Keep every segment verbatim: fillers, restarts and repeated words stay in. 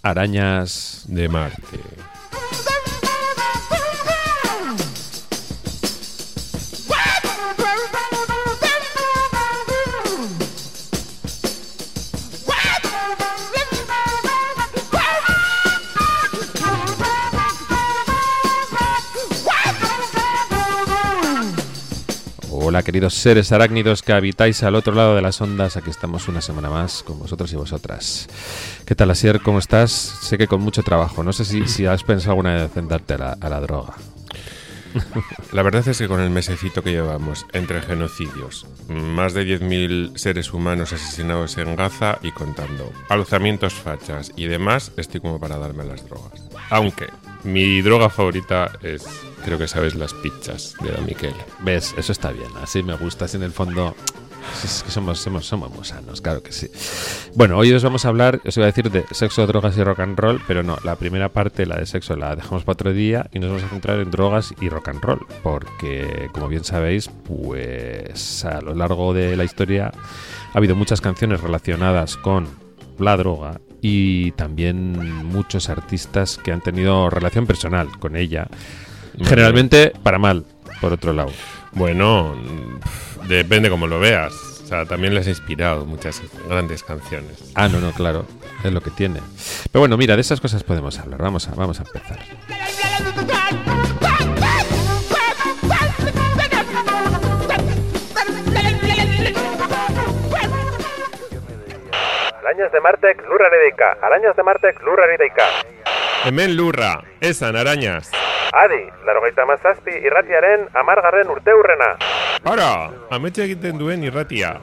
Arañas de Marte. Hola queridos seres arácnidos que habitáis al otro lado de las ondas, aquí estamos una semana más con vosotros y vosotras. ¿Qué tal, Asier? ¿Cómo estás? Sé que con mucho trabajo, no sé si, si has pensado alguna vez en darte a la, a la droga. La verdad es que con el mesecito que llevamos entre genocidios, más de diez mil seres humanos asesinados en Gaza y contando, alzamientos fachas y demás, estoy como para darme las drogas. Aunque mi droga favorita es, creo que sabes, las pizzas de Don Miquel. ¿Ves? Eso está bien, así me gusta, así en el fondo es que somos, somos, somos muy sanos, claro que sí. Bueno, hoy os vamos a hablar, os iba a decir de sexo, drogas y rock and roll, pero no, la primera parte, la de sexo, la dejamos para otro día y nos vamos a centrar en drogas y rock and roll, porque como bien sabéis, pues a lo largo de la historia ha habido muchas canciones relacionadas con la droga y también muchos artistas que han tenido relación personal con ella, generalmente para mal, por otro lado. Bueno, depende cómo lo veas. O sea, también les ha inspirado muchas grandes canciones. Ah, no, no, claro, es lo que tiene. Pero bueno, mira, de esas cosas podemos hablar. Vamos a, vamos a empezar. Arañas de Martek, lurra eredeika. Arañas de Martek, lurra eredeika. Hemen lurra, esan arañas. Adi, larogeita mazazpi irratiaren amargarren urteurrena. Ara, ametxe egiten duen irratia.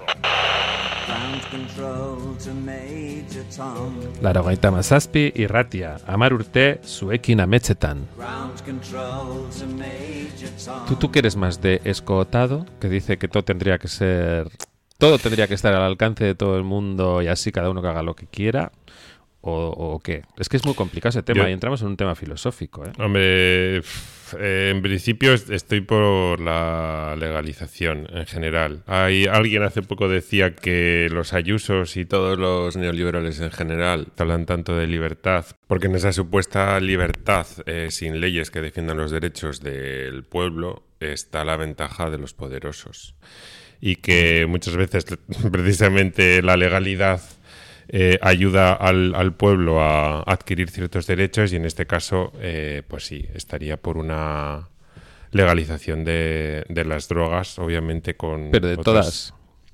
Laurogeita mazazpi irratia, amar urte zuekin ametxetan. ¿Tú, ¿Tú quieres más de escotado, que dice que todo tendría que ser... Todo tendría que estar al alcance de todo el mundo y así cada uno que haga lo que quiera? ¿O, o qué? Es que es muy complicado ese tema. Yo, y entramos en un tema filosófico, ¿eh? Hombre, eh, en principio estoy por la legalización en general. Hay alguien hace poco decía que los Ayusos y todos los neoliberales en general hablan tanto de libertad, porque en esa supuesta libertad eh, sin leyes que defiendan los derechos del pueblo está la ventaja de los poderosos. Y que muchas veces precisamente la legalidad Eh, ayuda al, al pueblo a adquirir ciertos derechos y en este caso, eh, pues sí, estaría por una legalización de, de las drogas, obviamente con... Pero de otras... todas.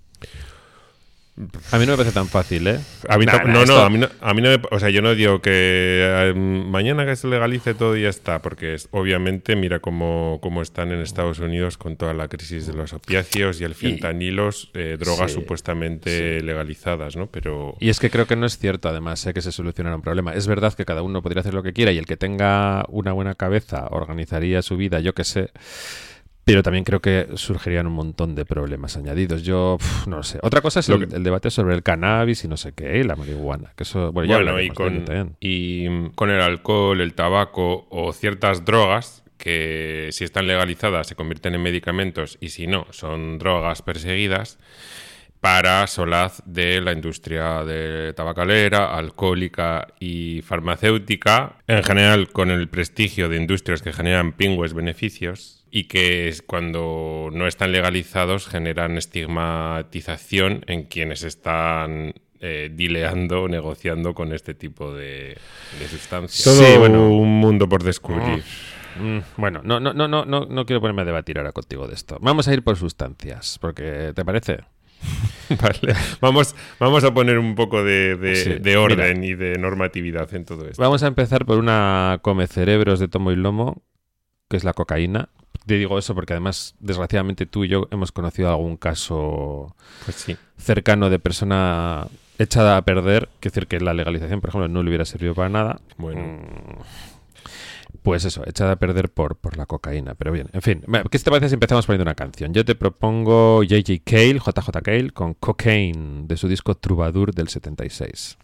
A mí no me parece tan fácil, ¿eh? A mí nah, no, nah, no, esto... no, a mí no, a mí no me, o sea, yo no digo que eh, mañana que se legalice todo y ya está, porque es, obviamente mira cómo, cómo están en Estados Unidos con toda la crisis de los opiáceos y el fentanilos, eh, drogas sí, supuestamente sí. legalizadas, ¿no? Pero... Y es que creo que no es cierto, además, ¿eh? que se solucionara un problema. Es verdad que cada uno podría hacer lo que quiera y el que tenga una buena cabeza organizaría su vida, yo qué sé. Pero también creo que surgirían un montón de problemas añadidos. Yo pf, no lo sé. Otra cosa es el, el debate sobre el cannabis y no sé qué, y la marihuana. Que eso, bueno, ya bueno y, con, y con el alcohol, el tabaco o ciertas drogas que si están legalizadas se convierten en medicamentos y si no, son drogas perseguidas para solaz de la industria de tabacalera, alcohólica y farmacéutica, en general con el prestigio de industrias que generan pingües beneficios y que cuando no están legalizados generan estigmatización en quienes están eh, dileando, negociando con este tipo de, de sustancias. Todo sí, bueno, un mundo por descubrir. Oh. Mm, bueno, no, no, no, no, no, no quiero ponerme a debatir ahora contigo de esto. Vamos a ir por sustancias, porque ¿te parece? Vale. Vamos, vamos a poner un poco de, de, sí, de orden mira, y de normatividad en todo esto. Vamos a empezar por una come cerebros de tomo y lomo, que es la cocaína. Te digo eso porque además, desgraciadamente, tú y yo hemos conocido algún caso pues sí. cercano de persona echada a perder, que decir que la legalización, por ejemplo, no le hubiera servido para nada. Bueno... Mm. Pues eso, echada a perder por, por la cocaína. Pero bien, en fin, ¿qué te parece si empezamos poniendo una canción? Yo te propongo J J Cale, J J Cale, con Cocaine, de su disco Troubadour del setenta y seis.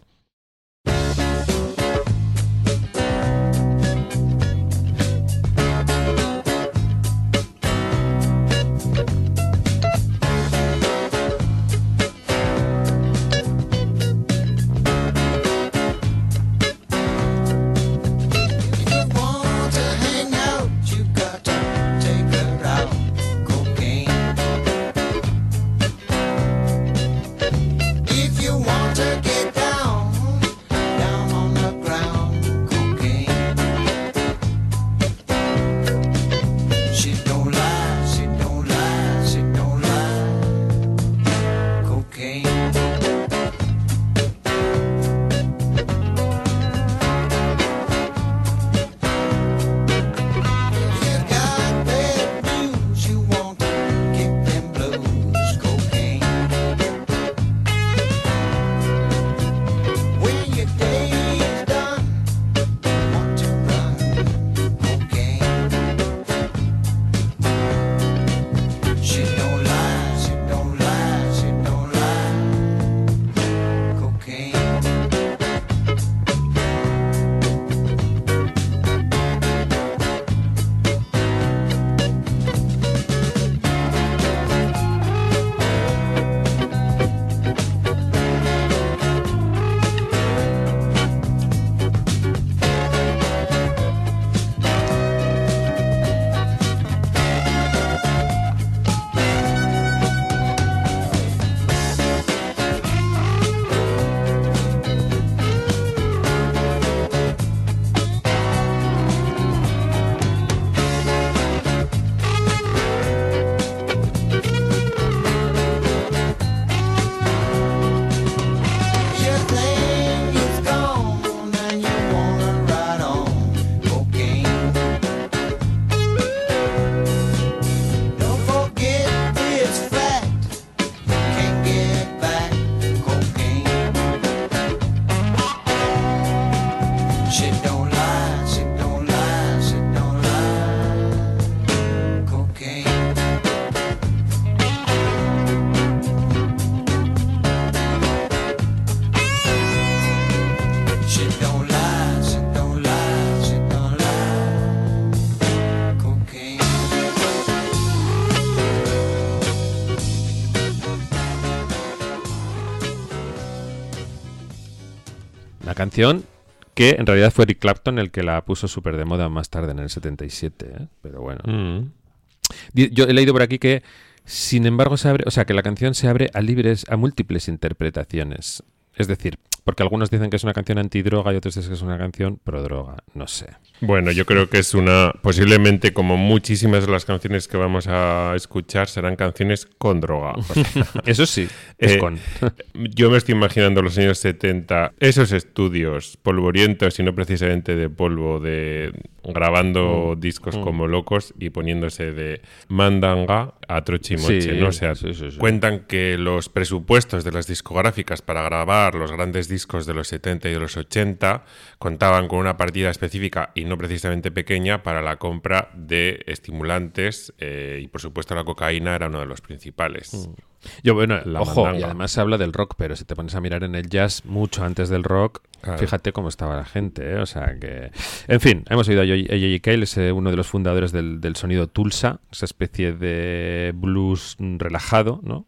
canción que en realidad fue Eric Clapton el que la puso súper de moda más tarde, en el setenta y siete, ¿eh? Pero bueno. Mm. Yo he leído por aquí que, sin embargo, se abre, o sea, que la canción se abre a libres, a múltiples interpretaciones. Es decir, porque algunos dicen que es una canción antidroga y otros dicen que es una canción pro droga. No sé. Bueno, yo creo que es una... Posiblemente, como muchísimas de las canciones que vamos a escuchar, serán canciones con droga. O sea, eso sí, es eh, con. Yo me estoy imaginando los años setenta, esos estudios polvorientos y no precisamente de polvo, de grabando mm. discos mm. como locos y poniéndose de mandanga a trochimoche, sí, ¿no? O sea, sí, sí, sí. Cuentan que los presupuestos de las discográficas para grabar los grandes discos de los setenta y de los ochenta contaban con una partida específica y no precisamente pequeña para la compra de estimulantes eh, y por supuesto la cocaína era uno de los principales. Mm. Yo, bueno, la ojo, mandanga. Y además se habla del rock, pero si te pones a mirar en el jazz mucho antes del rock, claro. Fíjate cómo estaba la gente, ¿eh? O sea que... En fin, hemos oído a J J Cale, es uno de los fundadores del, del sonido Tulsa, esa especie de blues relajado, ¿no?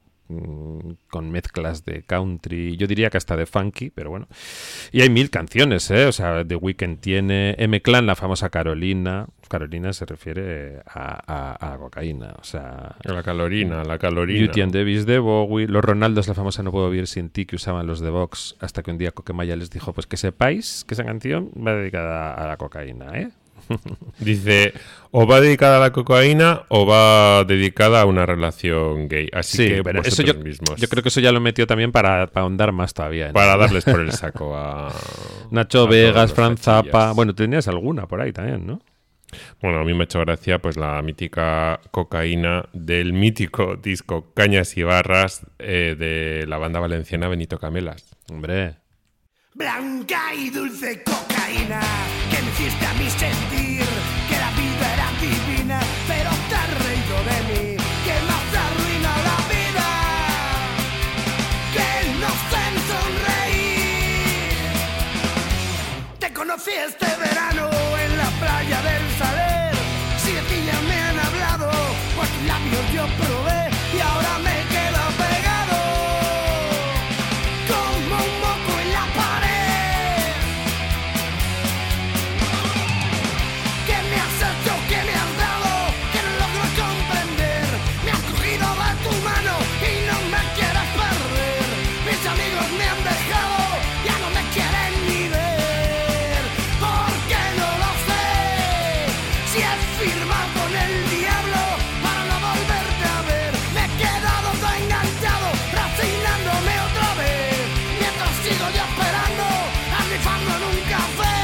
Con mezclas de country, yo diría que hasta de funky, pero bueno. Y hay mil canciones, ¿eh? O sea, The Weeknd tiene M-Clan, la famosa Carolina. Carolina se refiere a, a, a cocaína, o sea... La calorina, la calorina. Beauty and the Beast de Bowie, los Ronaldos, la famosa No Puedo Vivir Sin Ti, que usaban los de Vox, hasta que un día Coquemaya les dijo, pues que sepáis que esa canción va dedicada a la cocaína, ¿eh? Dice, o va dedicada a la cocaína o va dedicada a una relación gay. Así sí, que pero vosotros eso yo, mismos. Yo creo que eso ya lo metió también para, para ahondar más todavía, ¿no? Para darles por el saco a... Nacho a Vegas, Fran Zappa... Bueno, tenías alguna por ahí también, ¿no? Bueno, a mí me ha hecho gracia pues la mítica cocaína del mítico disco Cañas y Barras eh, de la banda valenciana Benito Camelas. Hombre... Blanca y dulce cocaína que me hiciste a mí sentir que la vida era divina, pero te has reído de mí, que me has arruinado la vida, que no sé sonreír. Te conocí este verano en la playa del Saler, si de ti ya me han hablado, pues labios yo probé y ahora me quedo pegado como un moco en la pared. ¿Qué me has hecho? ¿Qué me has dado? Que no logro comprender. Me has cogido de tu mano y no me quieres perder. Mis amigos me han dejado, ya no me quieren ni ver. Porque no lo sé si he firmado con el diablo para no volverte a ver. Me he quedado tan enganchado, resignándome otra vez, mientras sigo yo esperando, arrifando en un café.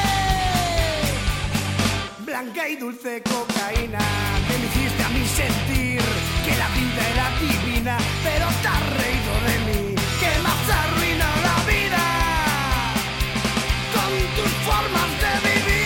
Blanca y dulce cocaína que me hiciste a mí sentir que la vida era divina, pero te has reído de mí, que me has arruinado la vida con tus formas de vivir.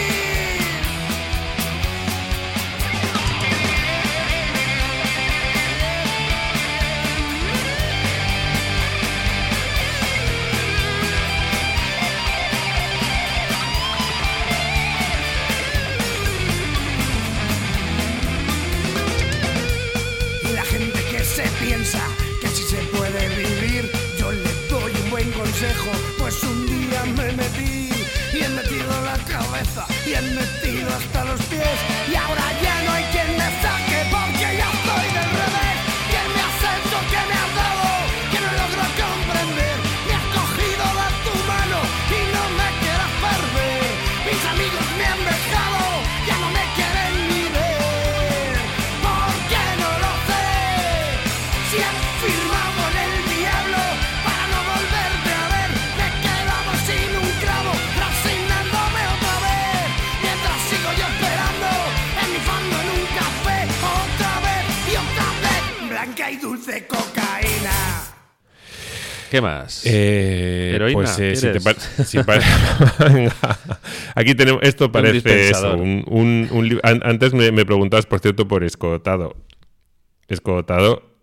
Y la gente que se piensa que así se puede vivir, yo le doy un buen consejo, pues un día me metí y he metido la cabeza y he metido hasta los pies, y ahora ya no hay quien me saque porque ya estoy del revés. ¿Qué me has hecho? ¿Qué me has dado? Que no logro comprender. Me has cogido de tu mano y no me quieras perder. Mis amigos me han dejado, ya no me quieren ni ver. Porque no lo sé si he firmado en el diablo para no volverte a ver. Me he quedado sin un clavo, resignándome otra vez, mientras sigo yo esperando, enrifando en un café otra vez y otra vez. Blanca y dulce cocaína. ¿Qué más? Eh, Heroína, pues eh, si te ¿quieres? pa- si pa- Venga. Aquí tenemos, esto parece eso, dispensador. un, un, un li- an- antes me, me preguntabas, por cierto, por escotado. Escotado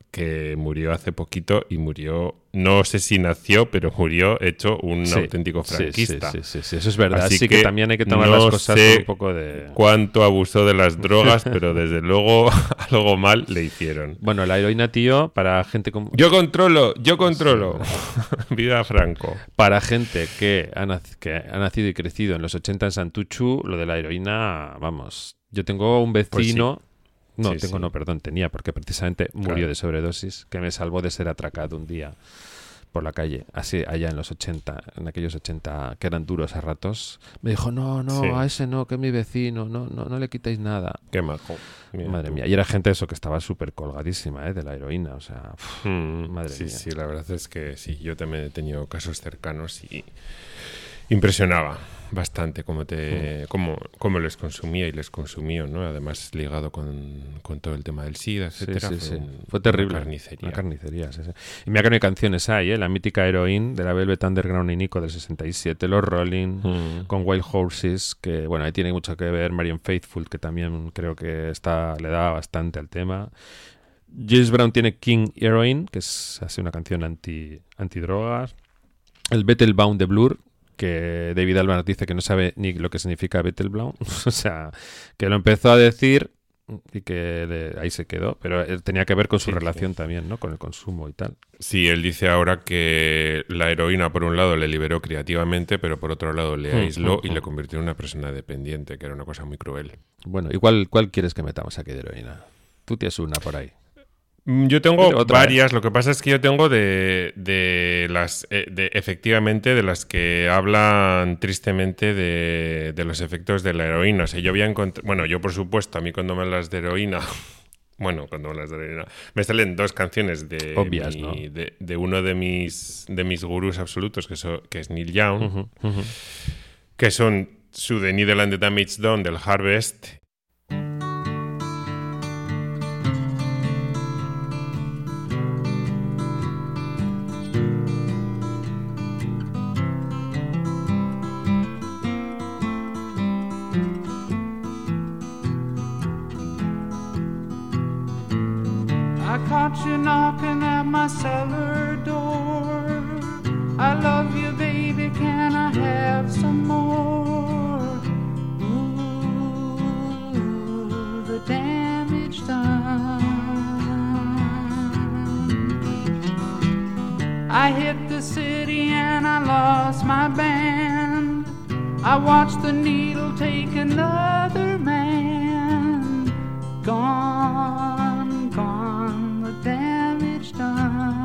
que murió hace poquito y murió, no sé si nació, pero murió hecho un sí, auténtico franquista. Sí, sí, sí, sí, eso es verdad. Así sí que, que también hay que tomar no las cosas sé con un poco de... cuánto abusó de las drogas, pero desde luego algo mal le hicieron. Bueno, la heroína, tío, para gente como... Yo controlo, yo controlo. Sí. Viva Franco. Para gente que ha, nac- que ha nacido y crecido en los ochenta en Santuchu, lo de la heroína, vamos, yo tengo un vecino... Pues sí. No, sí, tengo, sí. no, perdón, tenía, porque precisamente murió claro. de sobredosis, que me salvó de ser atracado un día por la calle, así allá en los ochenta, en aquellos ochenta que eran duros a ratos. Me dijo, no, no, sí. a ese no, que es mi vecino, no, no, no le quitéis nada. Qué majo. Mira madre tú. mía, y era gente eso que estaba súper colgadísima, ¿eh? De la heroína, o sea, uf, Mm, madre sí, mía. sí, la verdad es que sí, yo también he tenido casos cercanos y impresionaba bastante cómo te, Mm. cómo, cómo les consumía y les consumió, ¿no? Además ligado con, con todo el tema del SIDA, Sí, etcétera. sí, fue, sí. un- Fue terrible. Una carnicería. Una carnicería, sí, sí. Y mira que no hay canciones hay, ¿eh? La mítica Heroin de la Velvet Underground y Nico del sesenta y siete, Los Rolling, Mm. con Wild Horses, que bueno, ahí tiene mucho que ver Marion Faithfull, que también creo que está le da bastante al tema. James Brown tiene King Heroin, que es así una canción anti antidrogas. El Betelbaum de Blur, que David Albarn dice que no sabe ni lo que significa Betelbaum, o sea, que lo empezó a decir y que le- ahí se quedó, pero él tenía que ver con su Sí, relación sí. también, ¿no? Con el consumo y tal. Sí, él dice ahora que la heroína por un lado le liberó creativamente, pero por otro lado le Mm, aisló mm, y mm. le convirtió en una persona dependiente, que era una cosa muy cruel. Bueno, ¿y cuál, cuál quieres que metamos aquí de heroína? Tú tienes una por ahí. Mm, Yo tengo Otra, varias, lo que pasa es que yo tengo de, de las, eh, de, efectivamente, de las que hablan tristemente de, de los efectos de la heroína. O sea, yo había encontrado, bueno, yo por supuesto, a mí cuando me hablas de heroína, bueno, cuando me hablas de heroína, me salen dos canciones de, Obvias, mi- ¿no? de, de uno de mis, de mis gurús absolutos, que, so- que es Neil Young, Ujú, ujú. que son su The Needle and the Damage Done del Harvest. I caught you knocking at my cellar door. I love you, baby, can I have some more? Ooh, the damage done. I hit the city and I lost my band. I watched the needle take another man. Gone, gone, the damage done.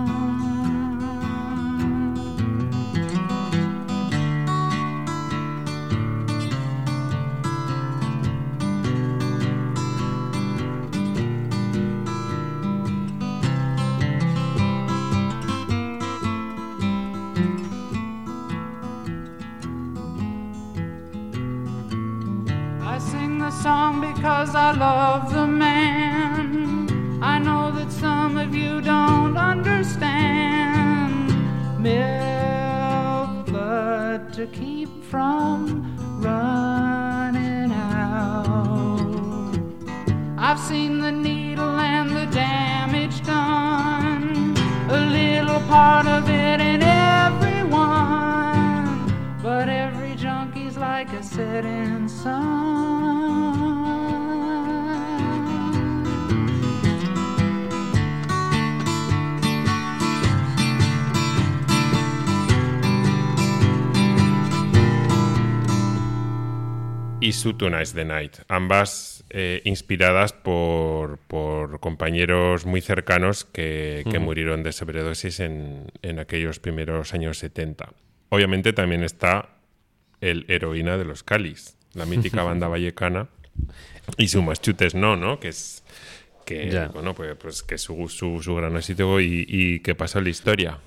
I sing the song because I love the man. I know that some of you don't understand. Milk blood to keep from running out. I've seen the needle and the damage done. A little part of it in everyone. But every junkie's like a setting sun. Y su Tonight's the Night, ambas eh, inspiradas por, por compañeros muy cercanos que, que Ujú. murieron de sobredosis en, en aquellos primeros años setenta. Obviamente también está el Heroína de los Calis, la mítica banda vallecana, y su Maschutes no, ¿no? Que es que Ya. bueno, pues, pues que su, su, su gran éxito y, y que pasó en la historia.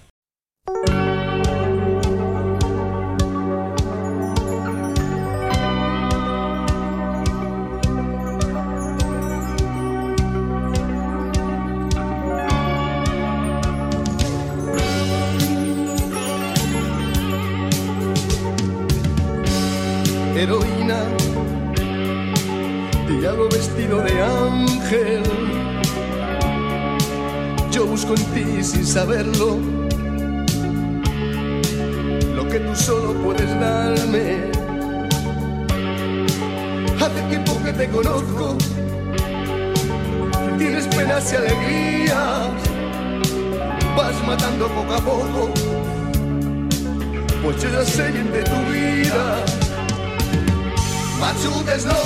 Heroína, diablo vestido de ángel. Yo busco en ti sin saberlo, lo que tú solo puedes darme. Hace tiempo que te conozco, tienes penas y alegrías, vas matando poco a poco, pues yo ya sé bien de tu vida. Machutes no,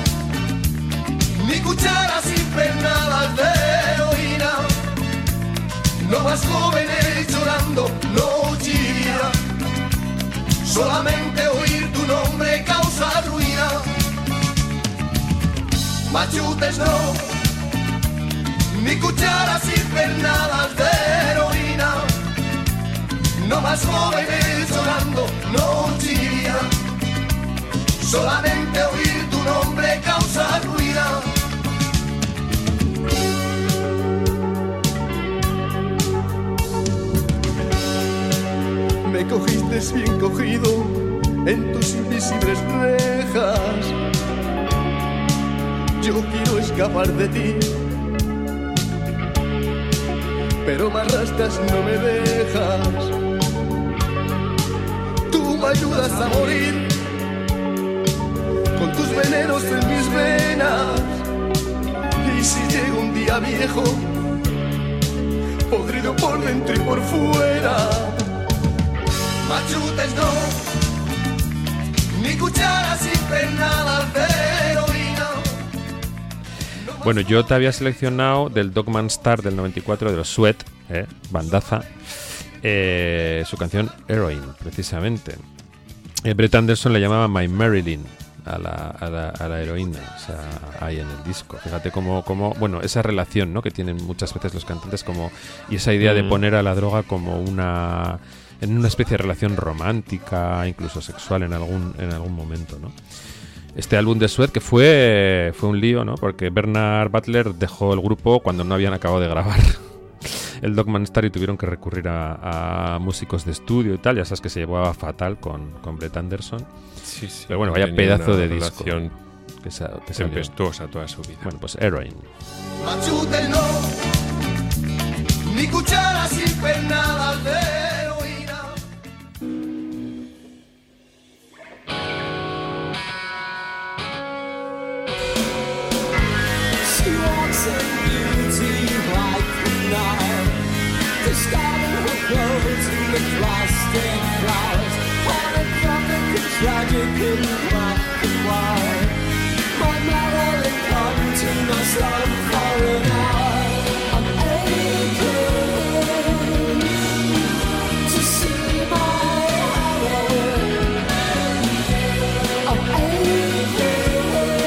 ni cucharas impregnadas de heroína, no más jóvenes llorando, no chilla, solamente oír tu nombre causa ruina. Machutes no, ni cucharas impregnadas de heroína, no más jóvenes llorando, no chilla, solamente oír tu nombre causa ruina. Me cogiste bien cogido en tus invisibles rejas. Yo quiero escapar de ti, pero me arrastras, no me dejas. Tú me ayudas a morir con tus venenos en mis venas. Y si llego un día viejo, podrido por dentro y por fuera. Machutes no, ni cucharas impernadas de heroína. Bueno, yo te había seleccionado del Dogman Star del noventa y cuatro de los Sweat, eh, bandaza, eh, su canción Heroine, precisamente. Eh, Brett Anderson le llamaba My Marilyn a la, a la, a la heroína, o sea, ahí en el disco. Fíjate cómo, cómo, bueno, esa relación, ¿no?, que tienen muchas veces los cantantes, como, y esa idea mm. de poner a la droga como una, en una especie de relación romántica, incluso sexual en algún, en algún momento, ¿no? Este álbum de Sweat que fue, fue un lío, ¿no?, porque Bernard Butler dejó el grupo cuando no habían acabado de grabar el Dogman Star y tuvieron que recurrir a, a músicos de estudio y tal. Ya sabes que se llevaba fatal con, con Brett Anderson. Sí, sí. Pero bueno, vaya pedazo de disco. Que se, que tempestuosa toda su vida. Bueno, pues Heroine. Machute no, ni cucharas impernadas de heroína. She walks in beauty like the night, discarding her clothes in the plastic flowers, monochromatic and tragic in black and white. My Marilyn come to my slum for an hour. I'm aching to see my heroine. I'm aching.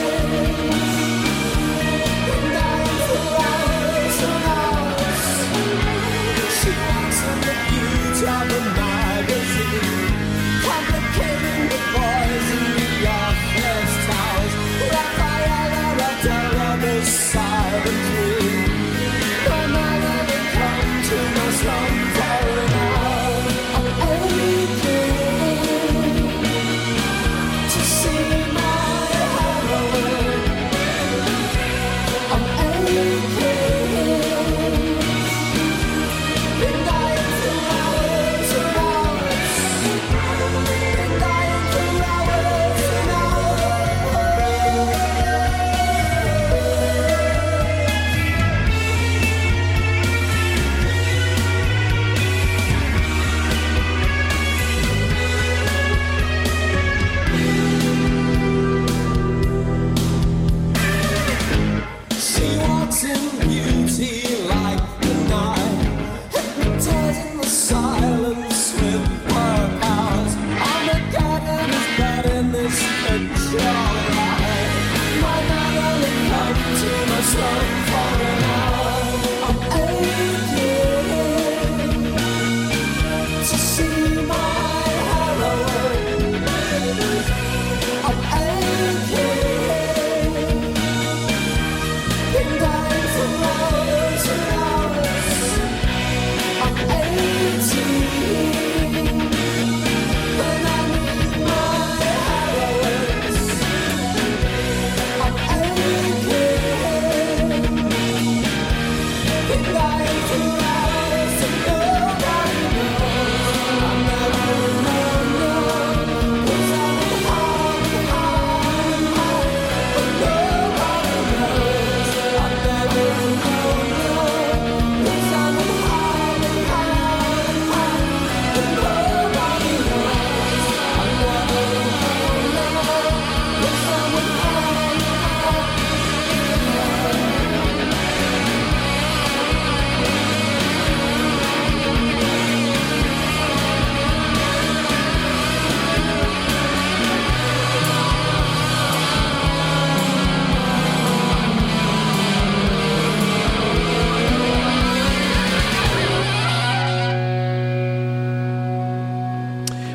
She walks in the beauty of a magazine, complicating the boys and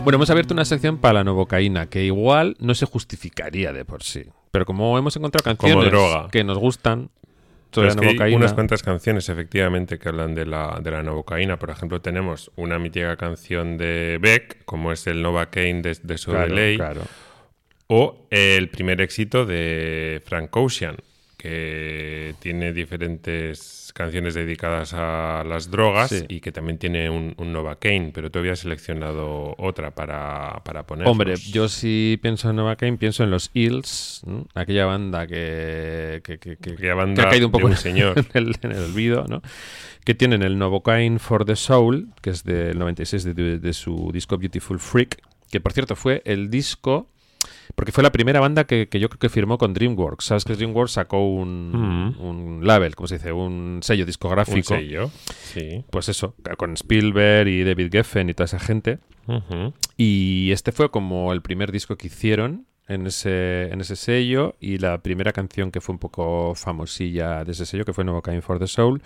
Bueno, hemos abierto una sección para la novocaína, que igual no se justificaría de por sí. Pero como hemos encontrado canciones Como droga. que nos gustan Pero sobre es la que hay novocaína... unas cuantas canciones, efectivamente, que hablan de la, de la novocaína. Por ejemplo, tenemos una mítica canción de Beck, como es el Novocaine de, de Sodeley, Claro, claro. o el primer éxito de Frank Ocean, que tiene diferentes canciones dedicadas a las drogas sí. y que también tiene un, un Novocaine, pero tú habías seleccionado otra para, para poner. Hombre, yo sí pienso en Novocaine, pienso en los Hills, ¿no? Aquella banda que, que, que, que, Aquella banda que ha caído un poco un en, señor. en, el, en el olvido, ¿no? Que tienen el Novocaine for the Soul, que es del noventa y seis de, de, de su disco Beautiful Freak, que por cierto fue el disco... Porque fue la primera banda que, que yo creo que firmó con DreamWorks. ¿Sabes que DreamWorks sacó un, mm. un label, ¿cómo se dice? Un sello discográfico. Un sello, sí. Pues eso, con Spielberg y David Geffen y toda esa gente. Uh-huh. Y este fue como el primer disco que hicieron en ese, en ese sello y la primera canción que fue un poco famosilla de ese sello, que fue Novocaine for the Soul.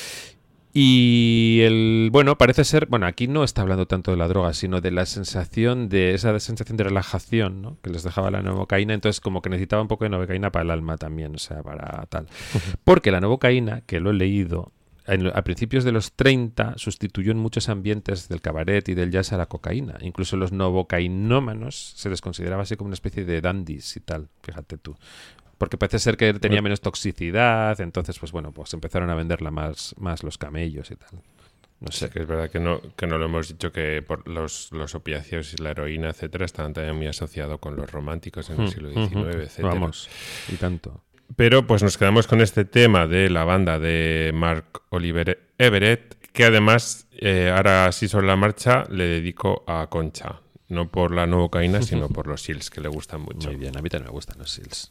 Y el, bueno, parece ser, bueno, aquí no está hablando tanto de la droga, sino de la sensación de, esa sensación de relajación, ¿no? Que les dejaba la novocaína, entonces como que necesitaba un poco de novocaína para el alma también, o sea, para tal. Porque la novocaína, que lo he leído, en, a principios de los treinta sustituyó en muchos ambientes del cabaret y del jazz a la cocaína. Incluso los novocainómanos se les consideraba así como una especie de dandies y tal, fíjate tú. Porque parece ser que tenía menos toxicidad, entonces, pues bueno, pues empezaron a venderla más, más los camellos y tal. No sé. Sí, que es verdad que no, que no lo hemos dicho, que por los, los opiáceos y la heroína, etcétera, estaban también muy asociados con los románticos en el siglo diecinueve, uh-huh. etcétera. Vamos, y tanto. Pero pues nos quedamos con este tema de la banda de Mark Oliver Everett, que además, eh, ahora sí sobre la marcha, le dedico a Concha. No por la novocaína, sino por los Hills, que le gustan mucho. Muy bien, a mí también me gustan los Hills.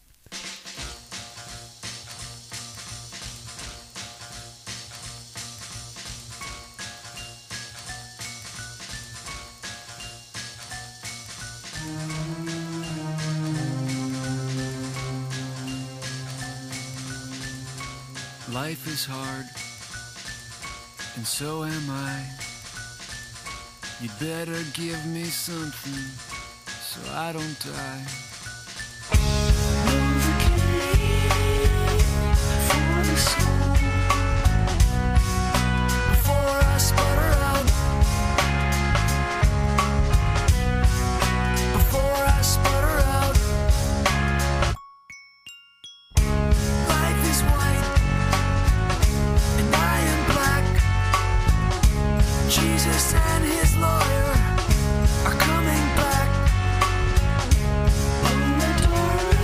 Life is hard, and so am I. You'd better give me something so I don't die. For the soul, before I sputter out, before I sputter out. Life is white, and I am black. Jesus and his lawyer are coming back. On the door.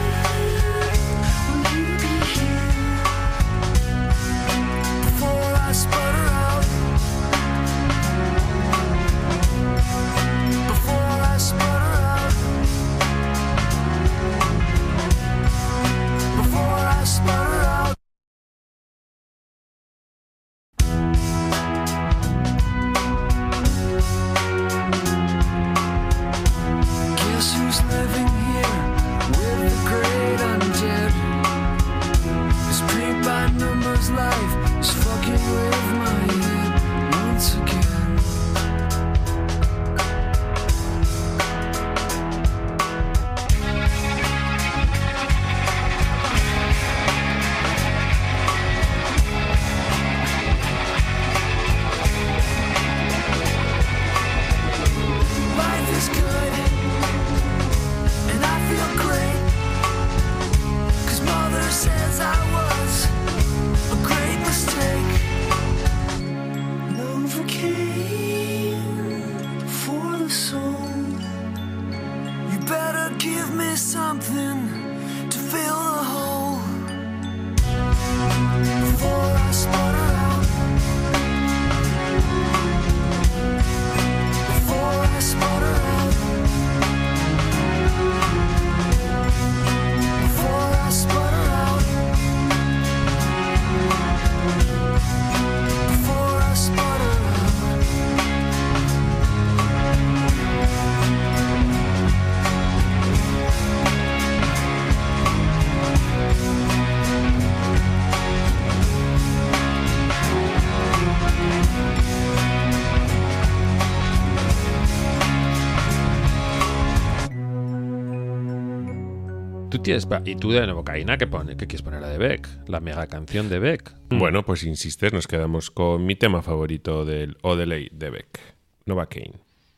Tú tienes... ¿Y tú de Novocaína qué pones? ¿Qué quieres poner? La de Beck. La mega canción de Beck. Bueno, pues si insistes, nos quedamos con mi tema favorito del Odelay de Beck, Novocaine.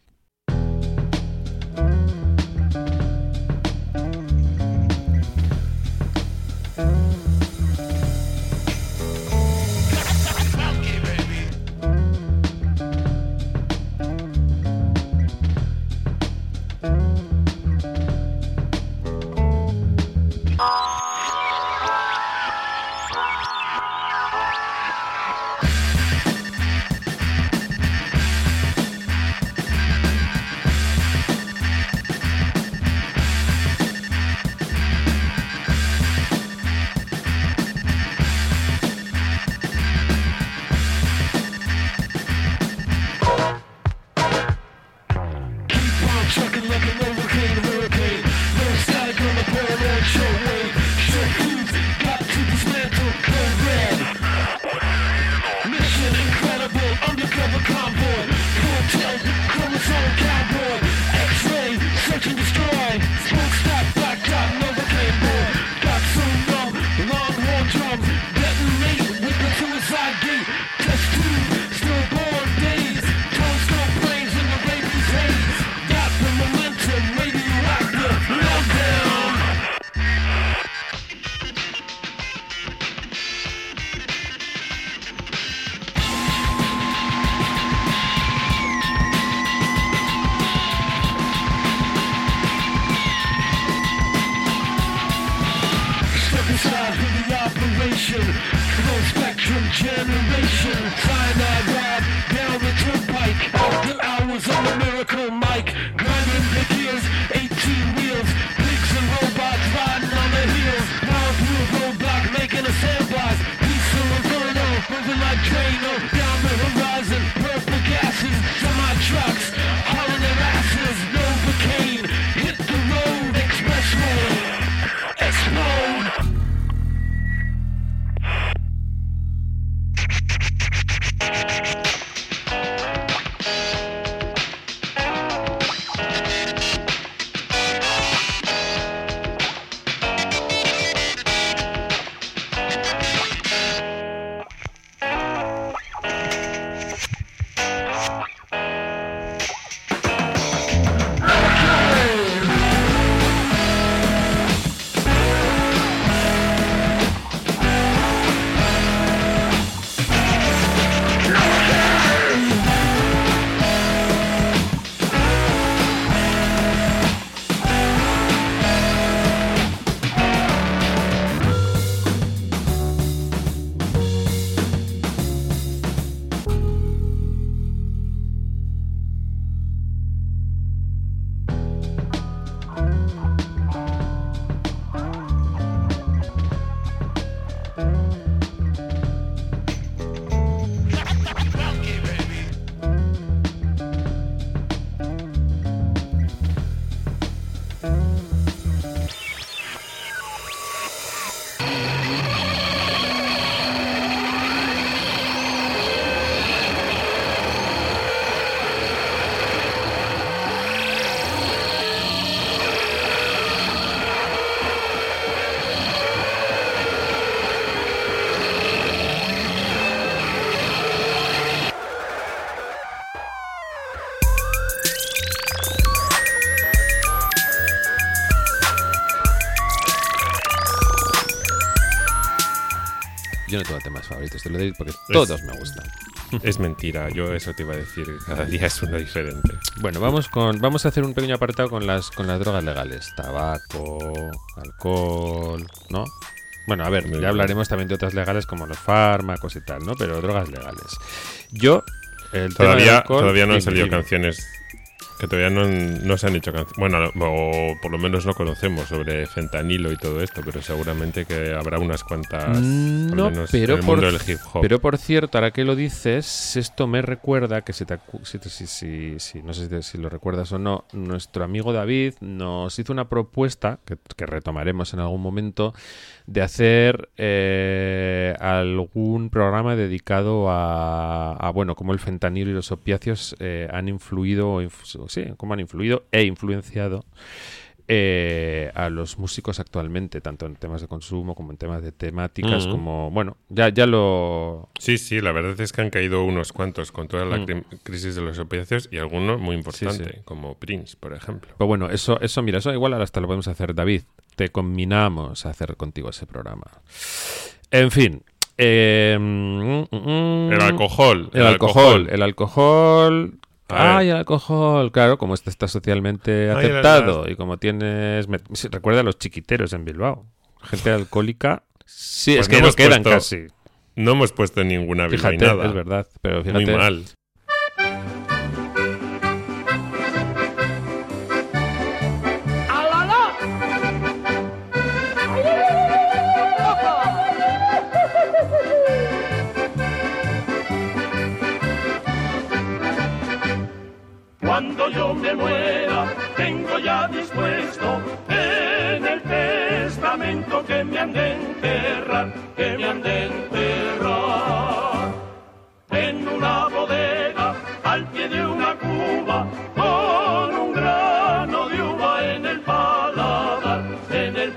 Yo no tengo temas favoritos, te lo digo porque todos es, me gustan. Es mentira, yo eso te iba a decir, cada día es uno diferente. Bueno, vamos con vamos a hacer un pequeño apartado con las con las drogas legales, tabaco, alcohol, ¿no? Bueno, a ver, ya hablaremos también de otras legales como los fármacos y tal, ¿no? Pero drogas legales. Yo el todavía tema del alcohol, todavía no han dime, salido dime. canciones que todavía no, no se han hecho canciones. Bueno, o por lo menos no conocemos sobre fentanilo y todo esto, pero seguramente que habrá unas cuantas, Mm, por no, lo menos pero en el por, mundo del hip hop. pero por cierto, ahora que lo dices, esto me recuerda que si, te, acu- si, si, si, si no sé si, si lo recuerdas o no, nuestro amigo David nos hizo una propuesta que, que retomaremos en algún momento de hacer eh, algún programa dedicado a, a bueno, cómo el fentanilo y los opiáceos eh, han influido, o inf- sí, cómo han influido e influenciado eh, a los músicos actualmente, tanto en temas de consumo como en temas de temáticas, Mm. como, bueno, ya, ya lo... Sí, sí, la verdad es que han caído unos cuantos con toda la Mm. cri- crisis de los opiáceos y algunos muy importantes, Sí, sí. como Prince, por ejemplo. Pues bueno, eso, eso, mira, eso igual hasta lo podemos hacer, David. Te combinamos a hacer contigo ese programa. En fin. Eh, mm, mm, El alcohol. El, alcohol. El alcohol. A Ay, ver. el alcohol. Claro, como este está socialmente Ay, aceptado las- y como tienes... me- sí, recuerda a los chiquiteros en Bilbao. Gente alcohólica. Sí, Pues es que no no hemos quedan puesto casi. No hemos puesto ninguna Fíjate, bilbainada. es verdad. Pero fíjate. Muy mal. Cuando yo me muera, tengo ya dispuesto en el testamento que me han de enterrar, que me han de enterrar en una bodega al pie de una cuba con un grano de uva en el paladar, en el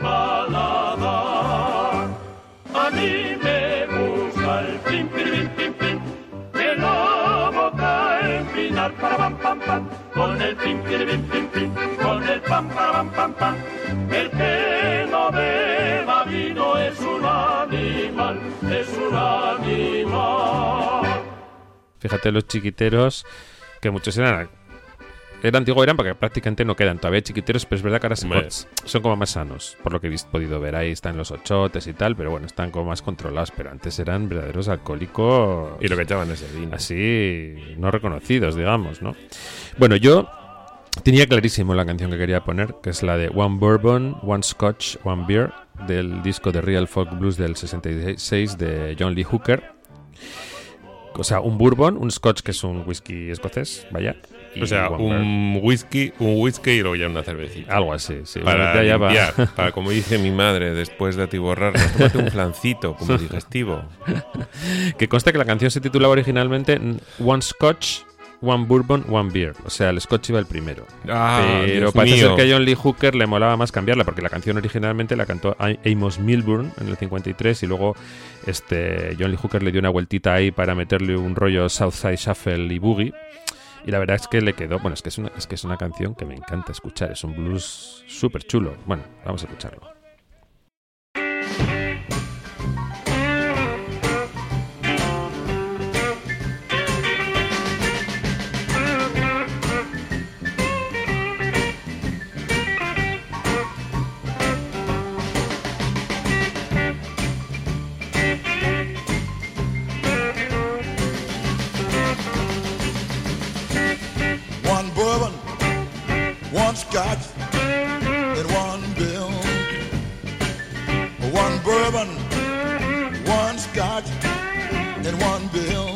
paladar. A mí me gusta el pim, pim, pim, pim, que la boca empinar para pam, pam, pam, con el pim, pim, pim, pim, con el pam, para pam, pam, pam. El que no beba vino es un animal, es un animal. Fíjate los chiquiteros, que muchos eran... Era antiguo, eran porque prácticamente no quedan todavía chiquiteros, pero es verdad que ahora Hombre. son, son como más sanos, por lo que he visto, podido ver. Ahí están los ochotes y tal, pero bueno, están como más controlados. Pero antes eran verdaderos alcohólicos. Y lo que echaban ese vino. Así, no reconocidos, digamos, ¿no? Bueno, yo tenía clarísimo la canción que quería poner, que es la de One Bourbon, One Scotch, One Beer, del disco de Real Folk Blues del sesenta y seis de John Lee Hooker. O sea, un bourbon, un scotch, que es un whisky escocés, vaya. y O sea, One Beer. un whisky, un whisky y luego ya una cervecita. Algo así, sí. Para Bueno, ya va. limpiar, para como dice mi madre, después de atiborrarnos, tómate un flancito como digestivo. Que consta que la canción se titulaba originalmente One Scotch, One Bourbon, One Beer. O sea, el scotch iba el primero. Ah, Pero Dios parece mío. ser que a John Lee Hooker le molaba más cambiarla, porque la canción originalmente la cantó Amos Milburn en el cincuenta y tres y luego este John Lee Hooker le dio una vueltita ahí para meterle un rollo Southside Shuffle y Boogie. Y la verdad es que le quedó... Bueno, es que es una, es que es una canción que me encanta escuchar. Es un blues súper chulo. Bueno, vamos a escucharlo. One bourbon, one scotch, and one bill. One bourbon, one scotch, and one bill.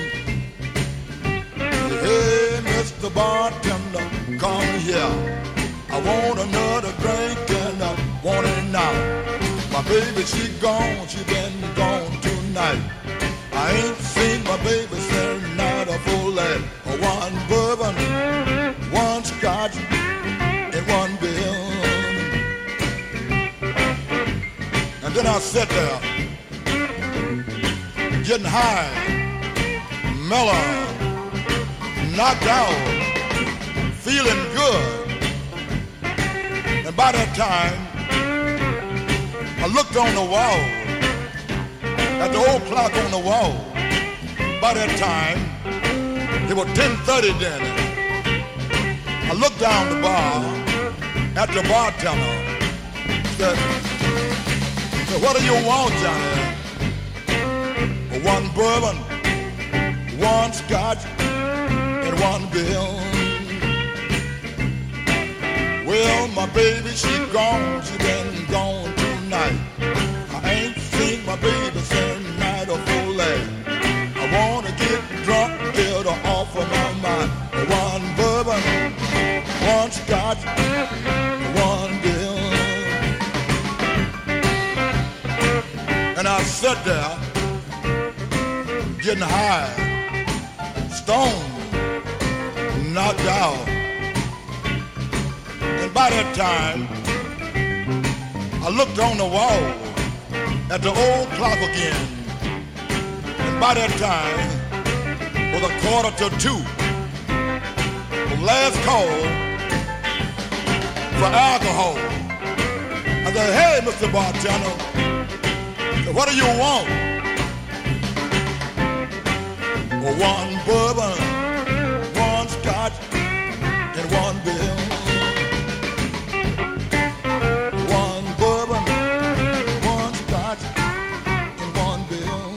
Hey, Mister Bartender, come here. I want another drink and I want it now. My baby, she gone, she been gone tonight. I ain't seen my baby since night of full life. One bourbon, one scotch, and one bill. And then I sat there, getting high, mellow, knocked out, feeling good. And by that time, I looked on the wall, at the old clock on the wall. By that time, it was ten thirty then. I looked down the bar at the bartender. Said, said, what do you want, Johnny? One bourbon, one scotch, and one bill. Well, my baby, she gone, she been gone tonight. I ain't seen my baby since night of full life. I wanna get drunk, get her off of my mind. One bourbon, one scotch, one bill. And I sat there, getting high, stoned, knocked out. And by that time, I looked on the wall at the old clock again. And by that time, was a quarter to two. The last call for alcohol. I said, hey, Mister Bartender, what do you want? Well, one bourbon, one scotch, and one bill. One bourbon, one scotch, and one bill.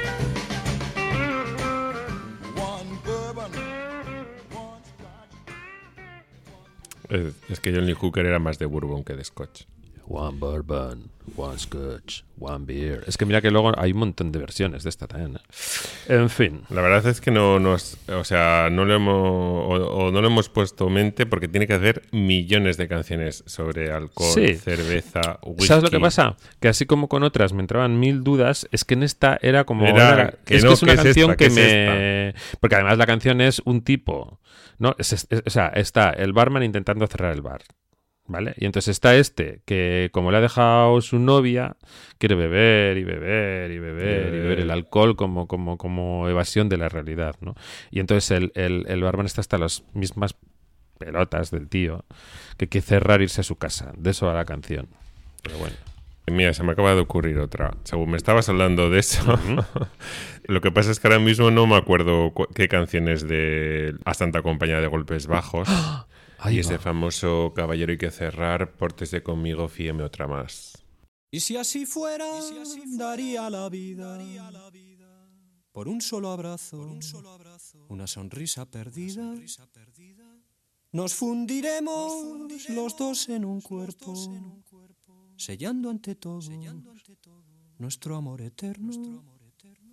One bourbon, one scotch. Es, es que John Lee Hooker era más de bourbon que de scotch. One bourbon, one scotch, one beer. Es que mira que luego hay un montón de versiones de esta también, ¿eh? En fin. La verdad es que no nos, o sea, no lo hemos o, o no lo hemos puesto mente porque tiene que hacer millones de canciones sobre alcohol, Sí. cerveza, whisky. ¿Sabes lo que pasa? Que así como con otras me entraban mil dudas, es que en esta era como... Era era- que es no, que es una ¿qué es canción esta? que ¿Qué es me... Porque además la canción es un tipo, ¿no? Es- es- o sea, está el barman intentando cerrar el bar, ¿vale? Y entonces está este, que como le ha dejado su novia, quiere beber y beber y beber y beber el alcohol como, como, como evasión de la realidad, ¿no? Y entonces el, el, el barman está hasta las mismas pelotas del tío, que quiere cerrar e irse a su casa. De eso va la canción. Pero bueno. Mira, se me acaba de ocurrir otra. Según me estabas hablando de eso, uh-huh. Lo que pasa es que ahora mismo no me acuerdo cu- qué canciones de Haz tanta compañía de golpes bajos. Ahí y va. ese famoso caballero hay que cerrar, pórtese conmigo, fíeme otra más. Y si así fuera, si así fuera daría, la vida, daría la vida por un solo abrazo, por un solo abrazo una sonrisa perdida. Una sonrisa perdida. Nos, fundiremos Nos fundiremos los dos en un cuerpo, en un cuerpo sellando, ante todo, sellando ante todo nuestro amor eterno. Nuestro amor eterno.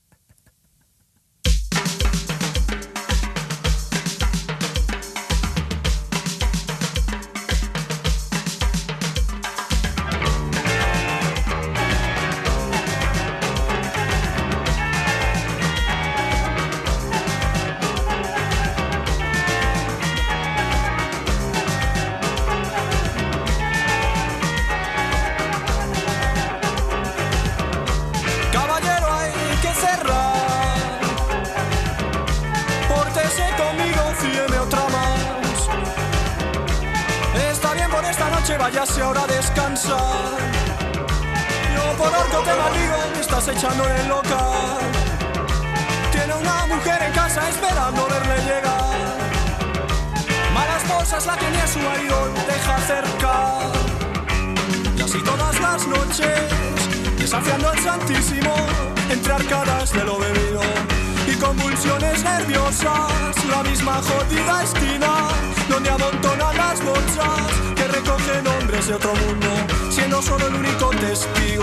Váyase ahora a descansar. Yo por orco te maldigo, me estás echando en el local. Tiene una mujer en casa esperando verle llegar. Malas cosas la tenía su marido, deja acercar. Y así todas las noches, desafiando al Santísimo, entre arcadas de lo bebido y convulsiones nerviosas, la misma jodida esquina donde amontonan las bolsas que recogen hombres de otro mundo, siendo solo el único testigo.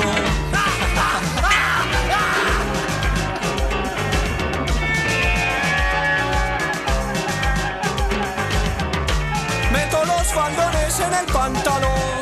Meto los faldones en el pantalón,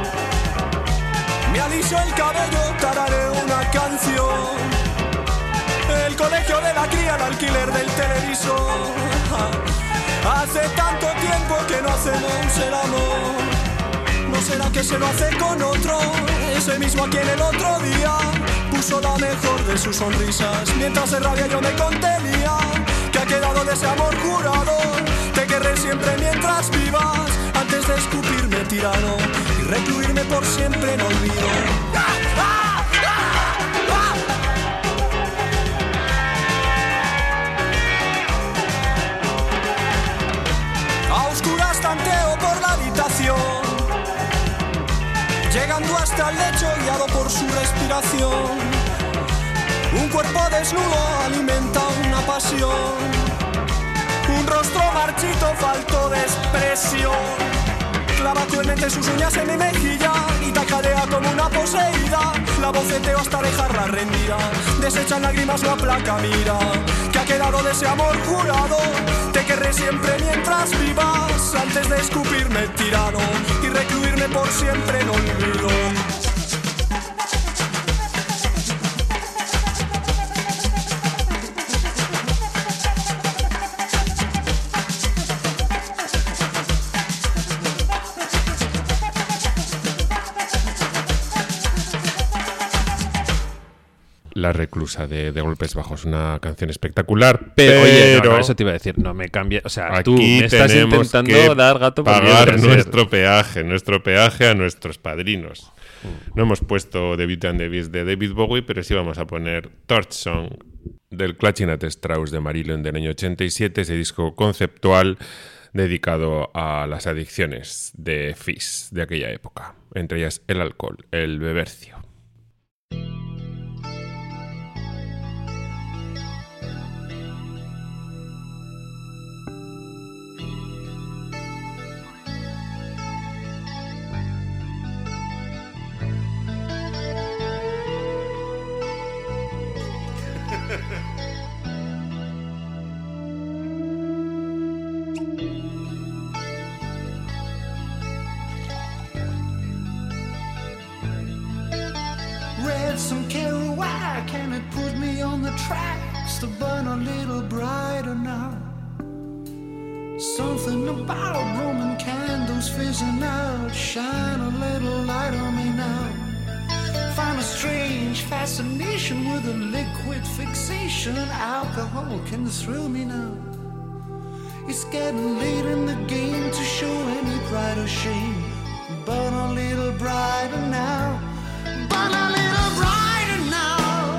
me aliso el cabello, tarareo una canción. El colegio de la cría, el alquiler del televisor. Hace tanto tiempo que no hacemos el amor. ¿No será que se lo hace con otro? Ese mismo a quien el otro día puso la mejor de sus sonrisas. Mientras de rabia yo me contenía, que ha quedado de ese amor jurado. Te querré siempre mientras vivas, antes de escupirme tirano y recluirme por siempre en olvido. A oscuras tanteo por la habitación, llegando hasta el lecho guiado por su respiración. Un cuerpo desnudo alimenta una pasión, un rostro marchito falto de expresión. Clava cruelmente sus uñas en mi mejilla y tacadea como una poseída. La boceteo hasta dejarla rendida, deshecha en lágrimas la placa mira, que ha quedado de ese amor jurado. Te querré siempre mientras vivas, antes de escupirme tirano y recluirme por siempre en olvido. La reclusa de, de Golpes Bajos, una canción espectacular, Pero, pero, oye, no, no, eso te iba a decir, no me cambie, o sea, aquí tú me estás tenemos intentando que dar gato por pagar liebre, nuestro peaje, nuestro peaje a nuestros padrinos. No hemos puesto The Beauty and the Beast de David Bowie, pero sí vamos a poner Torch Song del Clutching at Straws de Marillion del año ochenta y siete, ese disco conceptual dedicado a las adicciones de Fizz de aquella época, entre ellas el alcohol, el bebercio. Read some Kerouac and it put me on the tracks to burn a little brighter now. Something about Roman candles fizzing out, shine a little light on me now. Find a strange fascination with a liquid fixation. Alcohol can thrill me now. It's getting late in the game to show any pride or shame. Burn a little brighter now. Burn a little brighter now.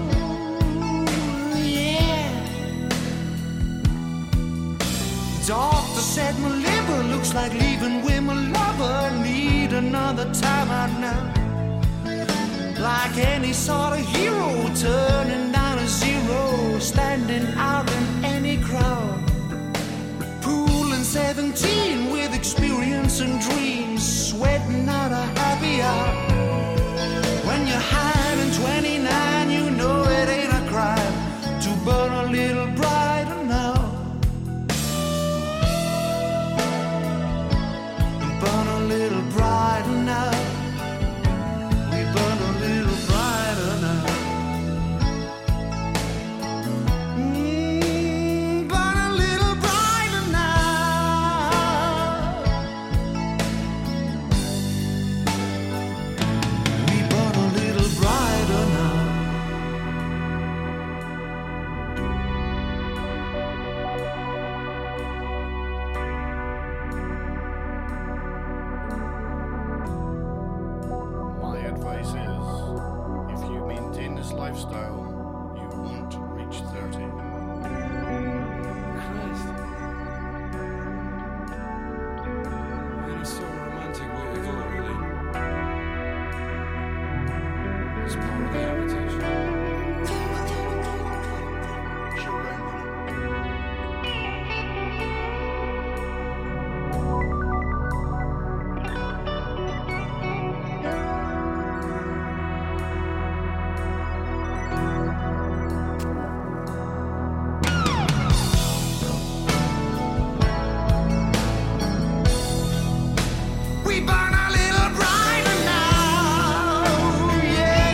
Yeah. Doctor said my liver looks like leaving with my lover. Need another time out now. Like any sort of hero, turning down a zero, standing out in any crowd. Pool and seventeen with experience and dreams, sweating out a happy hour. When you're high and twenty-nine, you know it ain't a crime to burn a little brighter now. Burn a little brighter now. We burn a little brighter now. Mm, burn a little brighter now. We burn a little brighter now. My advice is, if you maintain this lifestyle, you won't reach thirty. Christ. That is so romantic way to go, really. It's part of the heritage. We burn a little brighter now, yeah.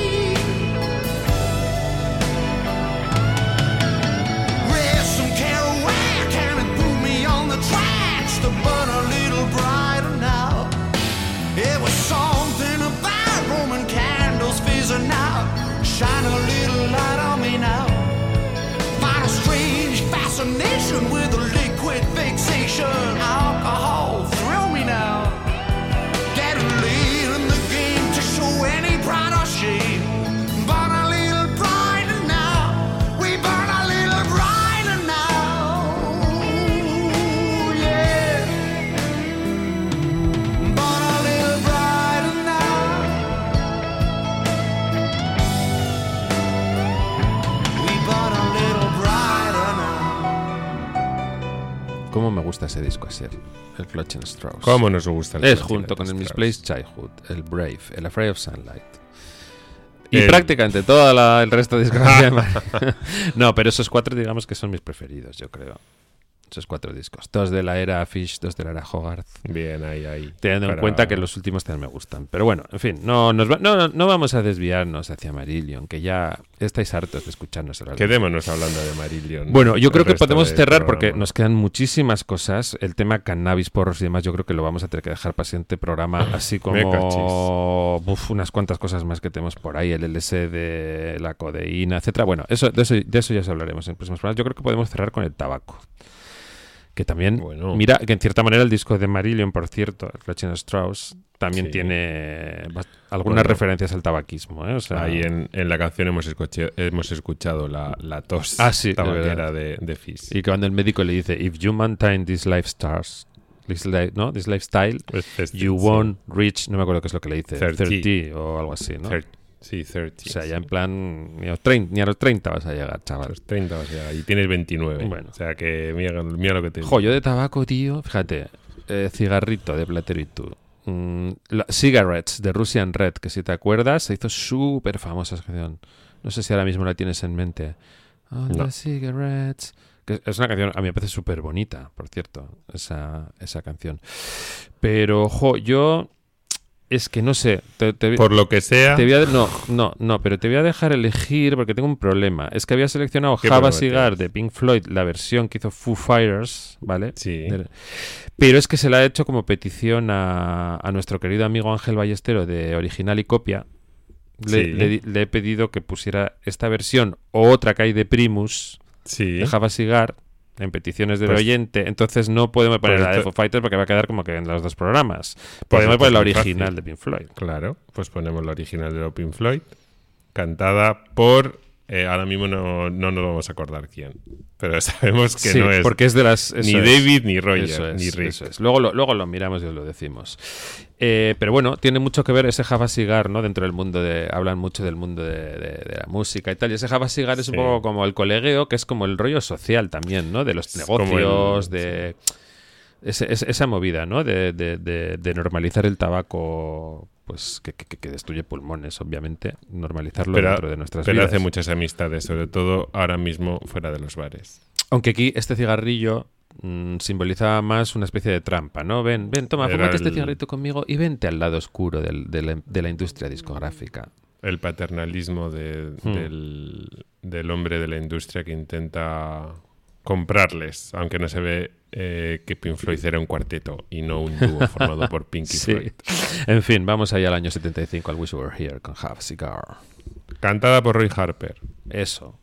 Read some Kerouac and it put me on the tracks to burn a little brighter now. It was something about Roman candles fizzing out, shine a little light on me now. Find a strange fascination with a liquid fixation. Alcohol thrill me now. Getting late in the game to show any pride or shame. Burn a little brighter now. We burn a little brighter now. Yeah. Burn a little brighter now. We burn a little brighter now. ¿Cómo me gusta ese disco así? El Clutching Straws. ¿Cómo nos gusta el Es Clutching junto at con el Straws? Misplaced Childhood, el Brave, el Afraid of Sunlight. Y El- prácticamente todo la- el resto de discografía de Mar- No, pero esos cuatro digamos que son mis preferidos, yo creo. esos cuatro discos. Dos de la era Fish, dos de la era Hogarth. Bien, ahí, ahí. Teniendo Para... en cuenta que los últimos también me gustan. Pero bueno, en fin, no, nos va, no, no, no vamos a desviarnos hacia Marillion, que ya estáis hartos de escucharnos. Quedémonos hablando de Marillion. Bueno, yo creo que podemos cerrar programa. porque nos quedan muchísimas cosas. El tema cannabis, porros y demás, yo creo que lo vamos a tener que dejar para siguiente programa, así como uf, unas cuantas cosas más que tenemos por ahí, el L S D, la codeína, etcétera. Bueno, eso, de, eso, de eso ya os hablaremos en próximos programas. Yo creo que podemos cerrar con el tabaco. Que también, bueno. mira, que en cierta manera el disco de Marillion, por cierto, Gretchen Strauss, también sí. tiene algunas bueno, referencias al tabaquismo. ¿eh? O sea, ahí en, en la canción hemos escuchado, hemos escuchado la, la tos ah, sí, tabaquera de, de Fish. Y cuando el médico le dice, if you maintain this lifestyle, this, life, ¿no? this lifestyle, este, you sí. won't reach, no me acuerdo qué es lo que le dice, treinta o algo así, ¿no? thirty. Sí, treinta. O sea, ya en plan, ni a, los treinta, ni a los treinta vas a llegar, chaval. A los treinta vas a llegar y tienes veintinueve. Bueno. O sea, que mira, mira lo que te digo. Jo, yo de tabaco, tío, fíjate, eh, cigarrito de Platero y tú. Mm, la, Cigarettes de Russian Red, que si te acuerdas, se hizo súper famosa esa canción. No sé si ahora mismo la tienes en mente. All no. the cigarettes. Que es una canción, a mí me parece súper bonita, por cierto, esa, esa canción. Pero, jo, yo... Es que no sé. Te, te, Por lo que sea. Te voy a, no, no, no, pero te voy a dejar elegir porque tengo un problema. Es que había seleccionado Java Cigar de Pink Floyd, la versión que hizo Foo Fighters, ¿vale? Sí. Pero es que se la ha hecho como petición a, a nuestro querido amigo Ángel Ballestero de Original y Copia. Le, sí. le, le he pedido que pusiera esta versión o otra que hay de Primus, sí. de Java Cigar, en peticiones del pues, oyente, entonces no podemos poner pues la de Foo Fighters porque va a quedar como que en los dos programas. Podemos poner la original fácil. de Pink Floyd. Claro, pues ponemos la original de Pink Floyd, cantada por... Eh, ahora mismo no, no nos vamos a acordar quién, pero sabemos que sí, no es, porque es de las, ni es, David, ni Roger, es, ni Rick. Eso es. Luego, lo, luego lo miramos y os lo decimos. Eh, pero bueno, tiene mucho que ver ese Java Cigar, ¿no? Dentro del mundo de... Hablan mucho del mundo de, de, de la música y tal. Y ese Java Cigar es sí. un poco como el colegueo, que es como el rollo social también, ¿no? De los negocios, el, de... Sí. Ese, ese, esa movida, ¿no? De, de, de, de normalizar el tabaco... pues que, que, que destruye pulmones, obviamente, normalizarlo pero, dentro de nuestras pero vidas. Pero hace muchas amistades, sobre todo ahora mismo fuera de los bares. Aunque aquí este cigarrillo mmm, simboliza más una especie de trampa, ¿no? Ven, ven, toma, Era fúmate el... este cigarrito conmigo y vente al lado oscuro del, de, la, de la industria discográfica. El paternalismo de, hmm. del, del hombre de la industria que intenta comprarles, aunque no se ve eh, que Pink Floyd era un cuarteto y no un dúo formado por Pink y sí. Floyd. En fin, vamos allá al año setenta y cinco, al Wish We Were Here, con Have a Cigar. Cantada por Roy Harper. Eso.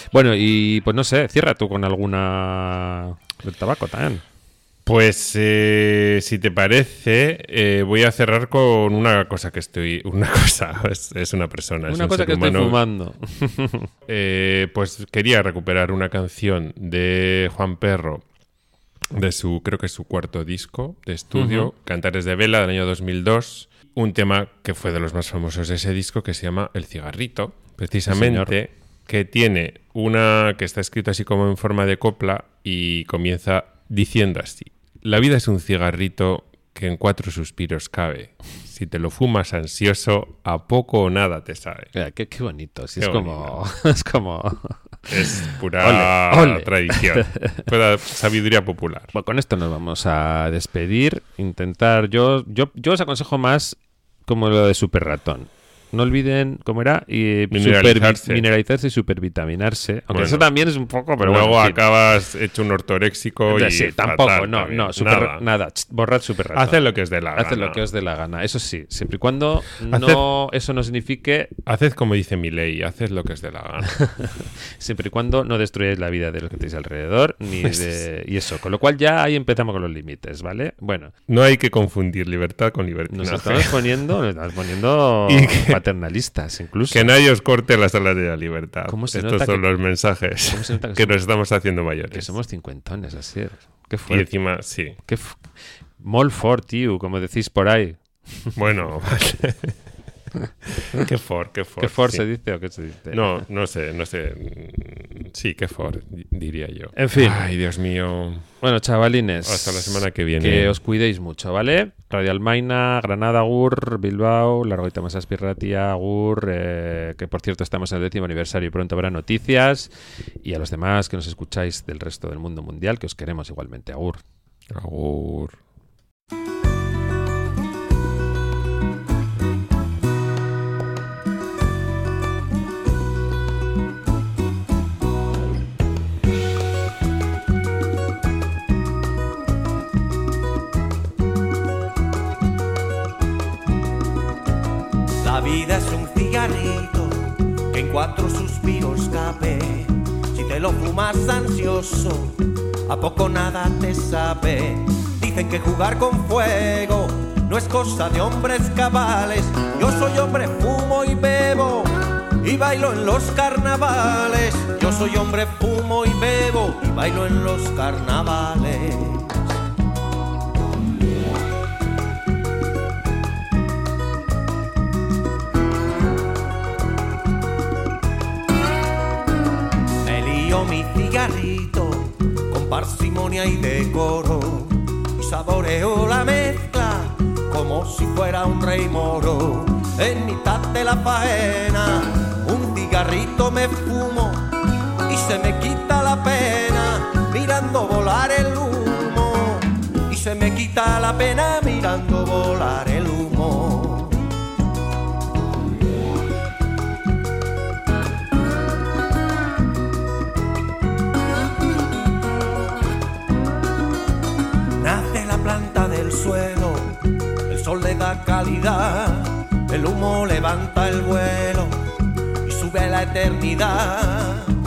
Bueno, y pues no sé, cierra tú con alguna del tabaco también. Pues eh, si te parece, eh, voy a cerrar con una cosa que estoy... Una cosa, es, es una persona. Una es un cosa ser que humano. estoy fumando. eh, pues quería recuperar una canción de Juan Perro, de su, creo que es su cuarto disco de estudio, uh-huh. Cantares de Vela, del año dos mil dos. Un tema que fue de los más famosos de ese disco, que se llama El cigarrito, precisamente, que tiene una que está escrita así como en forma de copla y comienza diciendo así: la vida es un cigarrito que en cuatro suspiros cabe. Si te lo fumas ansioso, a poco o nada te sabe. Mira, qué, qué bonito. Si qué es, bonito. Como, es como... Es pura ole, ole. tradición, pura sabiduría popular. Bueno, con esto nos vamos a despedir. Intentar... Yo, yo, yo os aconsejo más como lo de Super Ratón. No olviden, ¿cómo era? Y mineralizarse. Super, mineralizarse y supervitaminarse. Aunque Bueno, eso también es un poco... Pero luego bueno, en fin. acabas hecho un ortoréxico y Sí, tampoco, fatal no, también. no, super, nada. nada, ch, borrad Super Ratón. Haced lo que os dé la Haced gana. lo que os dé la gana. Eso sí, siempre y cuando Haced, no, eso no signifique... Haced como dice mi ley, haced lo que os dé la gana. Siempre y cuando no destruyáis la vida de los que tenéis alrededor, ni de... Y eso, con lo cual ya ahí empezamos con los límites, ¿vale? Bueno. No hay que confundir libertad con libertinaje. Nos estamos poniendo, nos estamos poniendo que, paternalistas. Incluso. Que nadie os corte las alas de la libertad. ¿Cómo se Estos nota son que, los mensajes ¿cómo se nota que, que somos, nos estamos haciendo mayores. Que somos cincuentones, así. Qué fuerte. Y encima, sí. Qué f... Molt fort, tío, como decís por ahí. Bueno, vale. Qué for, qué for. ¿Qué for sí. se dice o qué se dice? No, no sé, no sé. Sí, qué for, diría yo. En fin. Ay, Dios mío. Bueno, chavalines. Hasta la semana que viene. Que os cuidéis mucho, ¿vale? Radio Almaina, Granada, Agur, Bilbao, Largoita Masaspi Ratia, Agur, eh, que por cierto estamos en el décimo aniversario y pronto habrá noticias. Y a los demás que nos escucháis del resto del mundo mundial, que os queremos igualmente. Agur. Agur. La vida es un cigarrito que en cuatro suspiros cabe. Si te lo fumas ansioso, a poco nada te sabe. Dicen que jugar con fuego no es cosa de hombres cabales. Yo soy hombre, fumo y bebo y bailo en los carnavales. Yo soy hombre, fumo y bebo y bailo en los carnavales. Mi cigarrito con parsimonia y decoro y saboreo la mezcla como si fuera un rey moro. En mitad de la faena un cigarrito me fumo y se me quita la pena mirando volar el humo. Y se me quita la pena mirando volar el humo. Planta del suelo, el sol le da calidad, el humo levanta el vuelo y sube a la eternidad.